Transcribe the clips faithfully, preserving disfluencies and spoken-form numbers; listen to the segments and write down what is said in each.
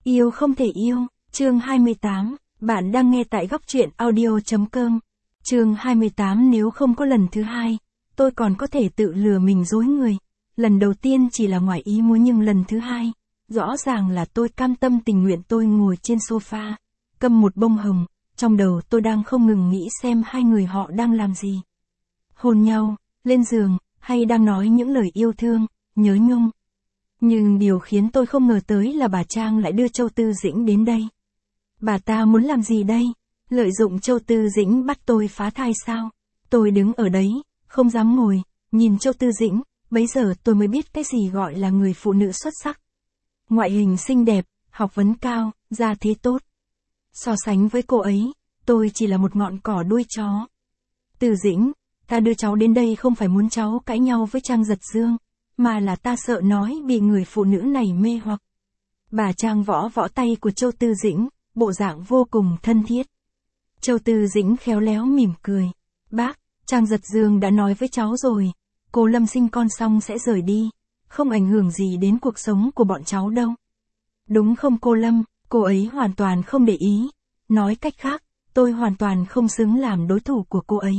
Yêu không thể yêu, chương hai mươi tám, bạn đang nghe tại góc truyện audio chấm com. Chương hai mươi tám Nếu không có lần thứ hai, tôi còn có thể tự lừa mình dối người. Lần đầu tiên chỉ là ngoài ý muốn nhưng lần thứ hai, rõ ràng là tôi cam tâm tình nguyện tôi ngồi trên sofa, cầm một bông hồng, trong đầu tôi đang không ngừng nghĩ xem hai người họ đang làm gì. Hôn nhau, lên giường, hay đang nói những lời yêu thương, nhớ nhung. Nhưng điều khiến tôi không ngờ tới là bà Trang lại đưa Châu Tư Dĩnh đến đây. Bà ta muốn làm gì đây? Lợi dụng Châu Tư Dĩnh bắt tôi phá thai sao? Tôi đứng ở đấy, không dám ngồi, nhìn Châu Tư Dĩnh, bấy giờ tôi mới biết cái gì gọi là người phụ nữ xuất sắc. Ngoại hình xinh đẹp, học vấn cao, gia thế tốt. So sánh với cô ấy, tôi chỉ là một ngọn cỏ đuôi chó. Tư Dĩnh, ta đưa cháu đến đây không phải muốn cháu cãi nhau với Trang Giật Dương, mà là ta sợ nói bị người phụ nữ này mê hoặc. Bà Trang võ võ tay của Châu Tư Dĩnh, bộ dạng vô cùng thân thiết. Châu Tư Dĩnh khéo léo mỉm cười. Bác, Trang Giật Dương đã nói với cháu rồi, cô Lâm sinh con xong sẽ rời đi, không ảnh hưởng gì đến cuộc sống của bọn cháu đâu. Đúng không cô Lâm, cô ấy hoàn toàn không để ý. Nói cách khác, tôi hoàn toàn không xứng làm đối thủ của cô ấy.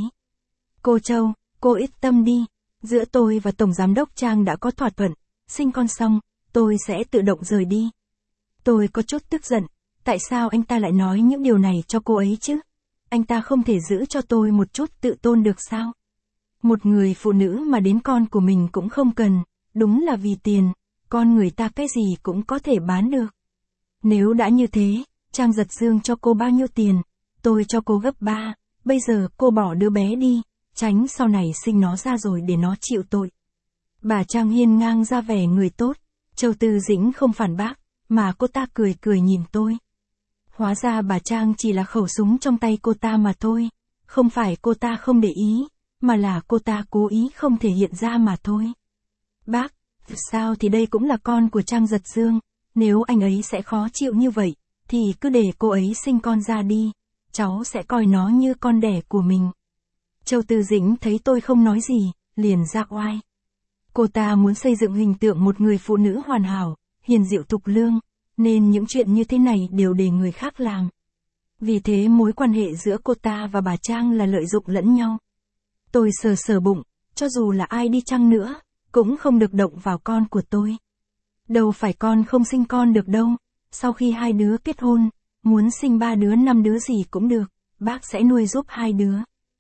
Cô Châu, cô ít tâm đi. Giữa tôi và Tổng Giám đốc Trang đã có thỏa thuận, sinh con xong, tôi sẽ tự động rời đi. Tôi có chút tức giận, tại sao anh ta lại nói những điều này cho cô ấy chứ? Anh ta không thể giữ cho tôi một chút tự tôn được sao? Một người phụ nữ mà đến con của mình cũng không cần, đúng là vì tiền, con người ta cái gì cũng có thể bán được. Nếu đã như thế, Trang Giật Dương cho cô bao nhiêu tiền, tôi cho cô gấp ba, bây giờ cô bỏ đứa bé đi, tránh sau này sinh nó ra rồi để nó chịu tội. Bà Trang hiên ngang ra vẻ người tốt, Châu Tư Dĩnh không phản bác, mà cô ta cười cười nhìn tôi. Hóa ra bà Trang chỉ là khẩu súng trong tay cô ta mà thôi, không phải cô ta không để ý, mà là cô ta cố ý không thể hiện ra mà thôi. Bác, sao thì đây cũng là con của Trang Giật Dương, nếu anh ấy sẽ khó chịu như vậy, thì cứ để cô ấy sinh con ra đi, cháu sẽ coi nó như con đẻ của mình. Châu Tư Dĩnh thấy tôi không nói gì, liền ra oai. Cô ta muốn xây dựng hình tượng một người phụ nữ hoàn hảo, hiền dịu thục lương, nên những chuyện như thế này đều để người khác làm. Vì thế mối quan hệ giữa cô ta và bà Trang là lợi dụng lẫn nhau. Tôi sờ sờ bụng, cho dù là ai đi chăng nữa, cũng không được động vào con của tôi. Đâu phải con không sinh con được đâu, sau khi hai đứa kết hôn, muốn sinh ba đứa năm đứa gì cũng được, bác sẽ nuôi giúp hai đứa.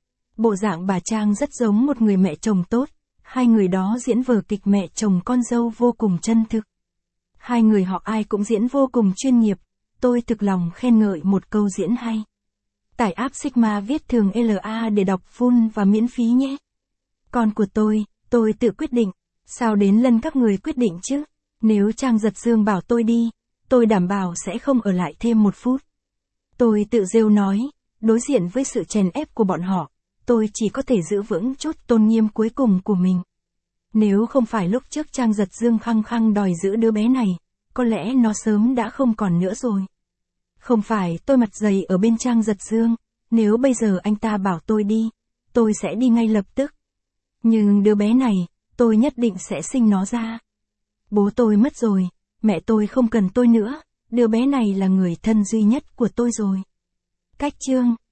Bộ dạng bà Trang rất giống một người mẹ chồng tốt, hai người đó diễn vở kịch mẹ chồng con dâu vô cùng chân thực. Hai người họ ai cũng diễn vô cùng chuyên nghiệp, tôi thực lòng khen ngợi một câu diễn hay. Tải app Sigma viết thường lờ a để đọc full và miễn phí nhé. Con của tôi, tôi tự quyết định, sao đến lân các người quyết định chứ? Nếu Trang Giật Dương bảo tôi đi, tôi đảm bảo sẽ không ở lại thêm một phút. Tôi tự rêu nói, đối diện với sự chèn ép của bọn họ, tôi chỉ có thể giữ vững chút tôn nghiêm cuối cùng của mình. Nếu không phải lúc trước Trang Giật Dương khăng khăng đòi giữ đứa bé này, có lẽ nó sớm đã không còn nữa rồi. Không phải tôi mặt dày ở bên Trang Giật Dương, nếu bây giờ anh ta bảo tôi đi, tôi sẽ đi ngay lập tức. Nhưng đứa bé này, tôi nhất định sẽ sinh nó ra. Bố tôi mất rồi, mẹ tôi không cần tôi nữa, đứa bé này là người thân duy nhất của tôi rồi. Cách chương